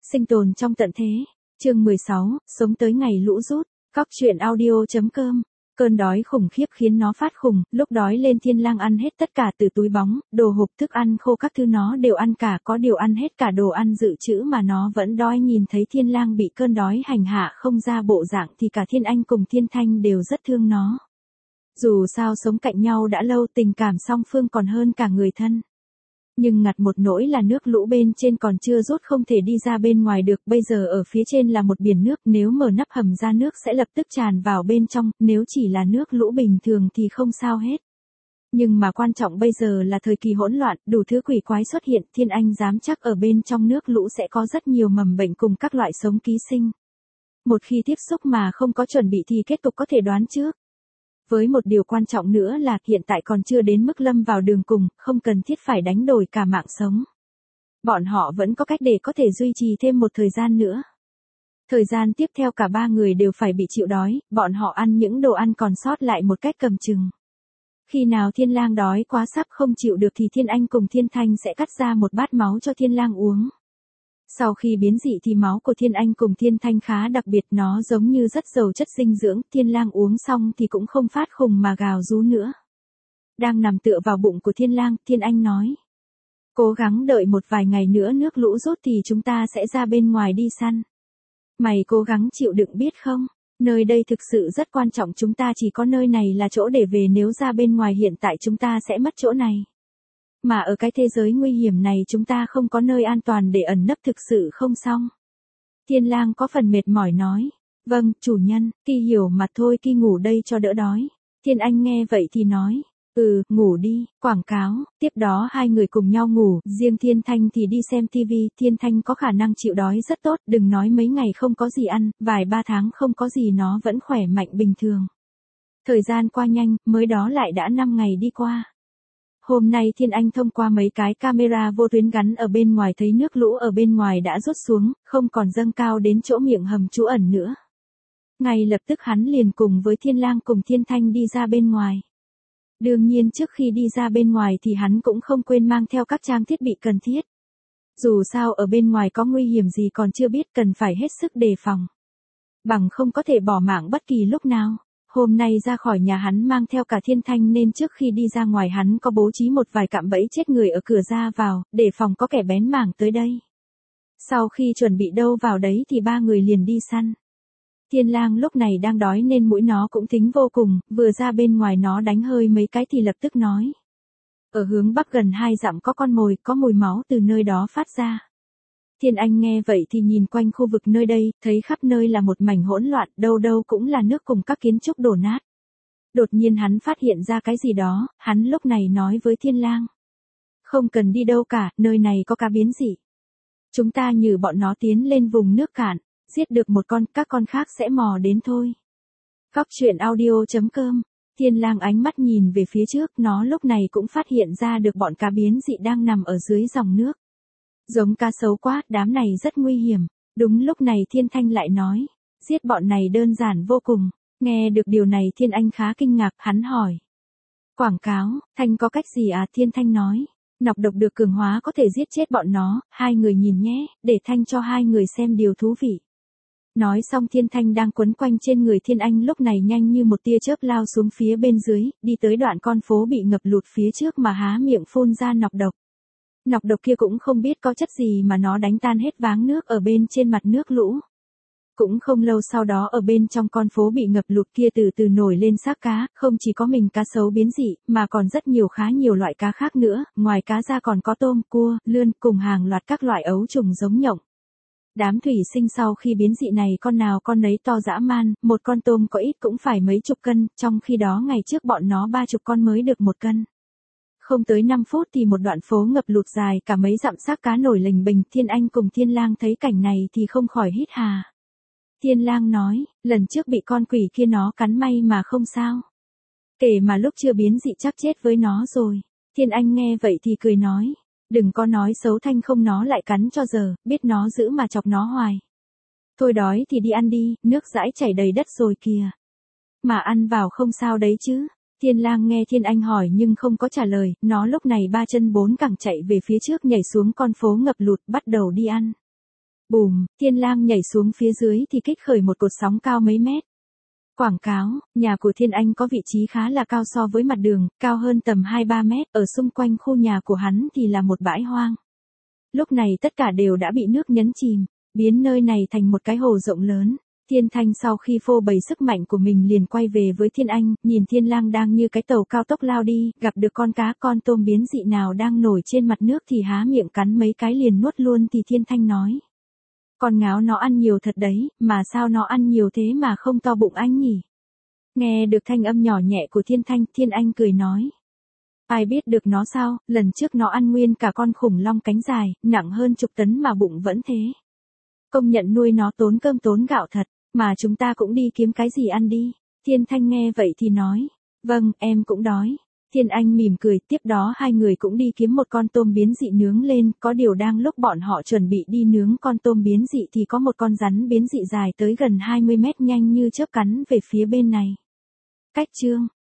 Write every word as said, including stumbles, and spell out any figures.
Sinh tồn trong tận thế. Chương mười sáu, sống tới ngày lũ rút. Cóc truyện audio.com. Cơn đói khủng khiếp khiến nó phát khùng, lúc đói lên Thiên Lang ăn hết tất cả từ túi bóng, đồ hộp thức ăn khô các thứ nó đều ăn cả, có điều ăn hết cả đồ ăn dự trữ mà nó vẫn đói. Nhìn thấy Thiên Lang bị cơn đói hành hạ không ra bộ dạng thì cả Thiên Anh cùng Thiên Thanh đều rất thương nó. Dù sao sống cạnh nhau đã lâu, tình cảm song phương còn hơn cả người thân. Nhưng ngặt một nỗi là nước lũ bên trên còn chưa rút, không thể đi ra bên ngoài được. Bây giờ ở phía trên là một biển nước, nếu mở nắp hầm ra nước sẽ lập tức tràn vào bên trong, nếu chỉ là nước lũ bình thường thì không sao hết. Nhưng mà quan trọng bây giờ là thời kỳ hỗn loạn, đủ thứ quỷ quái xuất hiện. Thiên Anh dám chắc ở bên trong nước lũ sẽ có rất nhiều mầm bệnh cùng các loại sống ký sinh. Một khi tiếp xúc mà không có chuẩn bị thì kết cục có thể đoán trước. Với một điều quan trọng nữa là hiện tại còn chưa đến mức lâm vào đường cùng, không cần thiết phải đánh đổi cả mạng sống. Bọn họ vẫn có cách để có thể duy trì thêm một thời gian nữa. Thời gian tiếp theo cả ba người đều phải bị chịu đói, bọn họ ăn những đồ ăn còn sót lại một cách cầm chừng. Khi nào Thiên Lang đói quá sắp không chịu được thì Thiên Anh cùng Thiên Thanh sẽ cắt ra một bát máu cho Thiên Lang uống. Sau khi biến dị thì máu của Thiên Anh cùng Thiên Thanh khá đặc biệt, nó giống như rất giàu chất dinh dưỡng. Thiên Lang uống xong thì cũng không phát khùng mà gào rú nữa. Đang nằm tựa vào bụng của Thiên Lang, Thiên Anh nói: cố gắng đợi một vài ngày nữa nước lũ rút thì chúng ta sẽ ra bên ngoài đi săn. Mày cố gắng chịu đựng biết không? Nơi đây thực sự rất quan trọng, chúng ta chỉ có nơi này là chỗ để về, nếu ra bên ngoài hiện tại chúng ta sẽ mất chỗ này. Mà ở cái thế giới nguy hiểm này chúng ta không có nơi an toàn để ẩn nấp, thực sự không xong. Thiên Lang có phần mệt mỏi nói: vâng, chủ nhân, Ki hiểu mặt thôi, Ki ngủ đây cho đỡ đói. Thiên Anh nghe vậy thì nói: ừ, ngủ đi, quảng cáo. Tiếp đó hai người cùng nhau ngủ, riêng Thiên Thanh thì đi xem tivi. Thiên Thanh có khả năng chịu đói rất tốt, đừng nói mấy ngày không có gì ăn, vài ba tháng không có gì nó vẫn khỏe mạnh bình thường. Thời gian qua nhanh, mới đó lại đã năm ngày đi qua. Hôm nay Thiên Anh thông qua mấy cái camera vô tuyến gắn ở bên ngoài thấy nước lũ ở bên ngoài đã rút xuống, không còn dâng cao đến chỗ miệng hầm trú ẩn nữa. Ngay lập tức hắn liền cùng với Thiên Lang cùng Thiên Thanh đi ra bên ngoài. Đương nhiên trước khi đi ra bên ngoài thì hắn cũng không quên mang theo các trang thiết bị cần thiết. Dù sao ở bên ngoài có nguy hiểm gì còn chưa biết, cần phải hết sức đề phòng. Bằng không có thể bỏ mạng bất kỳ lúc nào. Hôm nay ra khỏi nhà hắn mang theo cả Thiên Thanh nên trước khi đi ra ngoài hắn có bố trí một vài cạm bẫy chết người ở cửa ra vào, để phòng có kẻ bén mảng tới đây. Sau khi chuẩn bị đâu vào đấy thì ba người liền đi săn. Thiên Lang lúc này đang đói nên mũi nó cũng thính vô cùng, vừa ra bên ngoài nó đánh hơi mấy cái thì lập tức nói: ở hướng bắc gần hai dặm có con mồi, có mùi máu từ nơi đó phát ra. Thiên Anh nghe vậy thì nhìn quanh khu vực nơi đây, thấy khắp nơi là một mảnh hỗn loạn, đâu đâu cũng là nước cùng các kiến trúc đổ nát. Đột nhiên hắn phát hiện ra cái gì đó, hắn lúc này nói với Thiên Lang: không cần đi đâu cả, nơi này có cá biến dị. Chúng ta nhử bọn nó tiến lên vùng nước cạn, giết được một con, các con khác sẽ mò đến thôi. Cóc truyện audio.com. Thiên Lang ánh mắt nhìn về phía trước, nó lúc này cũng phát hiện ra được bọn cá biến dị đang nằm ở dưới dòng nước. Giống cá sấu quá, đám này rất nguy hiểm. Đúng lúc này Thiên Thanh lại nói: giết bọn này đơn giản vô cùng. Nghe được điều này Thiên Anh khá kinh ngạc, hắn hỏi: quảng cáo, Thanh có cách gì à? Thiên Thanh nói: nọc độc được cường hóa có thể giết chết bọn nó, hai người nhìn nhé, để Thanh cho hai người xem điều thú vị. Nói xong Thiên Thanh đang quấn quanh trên người Thiên Anh lúc này nhanh như một tia chớp lao xuống phía bên dưới, đi tới đoạn con phố bị ngập lụt phía trước mà há miệng phun ra nọc độc. Nọc độc kia cũng không biết có chất gì mà nó đánh tan hết váng nước ở bên trên mặt nước lũ. Cũng không lâu sau đó ở bên trong con phố bị ngập lụt kia từ từ nổi lên xác cá, không chỉ có mình cá sấu biến dị, mà còn rất nhiều khá nhiều loại cá khác nữa, ngoài cá ra còn có tôm, cua, lươn, cùng hàng loạt các loại ấu trùng giống nhộng. Đám thủy sinh sau khi biến dị này con nào con nấy to dã man, một con tôm có ít cũng phải mấy chục cân, trong khi đó ngày trước bọn nó ba chục con mới được một cân. Không tới năm phút thì một đoạn phố ngập lụt dài cả mấy dặm xác cá nổi lềnh bềnh. Thiên Anh cùng Thiên Lang thấy cảnh này thì không khỏi hít hà. Thiên Lang nói: lần trước bị con quỷ kia nó cắn may mà không sao. Kể mà lúc chưa biến dị chắc chết với nó rồi. Thiên Anh nghe vậy thì cười nói: đừng có nói xấu, Thanh không nó lại cắn cho giờ, biết nó giữ mà chọc nó hoài. Thôi đói thì đi ăn đi, nước dãi chảy đầy đất rồi kìa. Mà ăn vào không sao đấy chứ? Thiên Lang nghe Thiên Anh hỏi nhưng không có trả lời, nó lúc này ba chân bốn cẳng chạy về phía trước, nhảy xuống con phố ngập lụt, bắt đầu đi ăn. Bùm, Thiên Lang nhảy xuống phía dưới thì kích khởi một cột sóng cao mấy mét. Quảng cáo, nhà của Thiên Anh có vị trí khá là cao so với mặt đường, cao hơn tầm hai ba mét, ở xung quanh khu nhà của hắn thì là một bãi hoang. Lúc này tất cả đều đã bị nước nhấn chìm, biến nơi này thành một cái hồ rộng lớn. Thiên Thanh sau khi phô bày sức mạnh của mình liền quay về với Thiên Anh, nhìn Thiên Lang đang như cái tàu cao tốc lao đi, gặp được con cá con tôm biến dị nào đang nổi trên mặt nước thì há miệng cắn mấy cái liền nuốt luôn thì Thiên Thanh nói. Con ngáo nó ăn nhiều thật đấy, mà sao nó ăn nhiều thế mà không to bụng anh nhỉ? Nghe được thanh âm nhỏ nhẹ của Thiên Thanh, Thiên Anh cười nói. Ai biết được nó sao, lần trước nó ăn nguyên cả con khủng long cánh dài, nặng hơn chục tấn mà bụng vẫn thế. Công nhận nuôi nó tốn cơm tốn gạo thật, mà chúng ta cũng đi kiếm cái gì ăn đi. Thiên Thanh nghe vậy thì nói. Vâng, em cũng đói. Thiên Anh mỉm cười, tiếp đó hai người cũng đi kiếm một con tôm biến dị nướng lên, có điều đang lúc bọn họ chuẩn bị đi nướng con tôm biến dị thì có một con rắn biến dị dài tới gần hai mươi mét nhanh như chớp cắn về phía bên này. Cách chương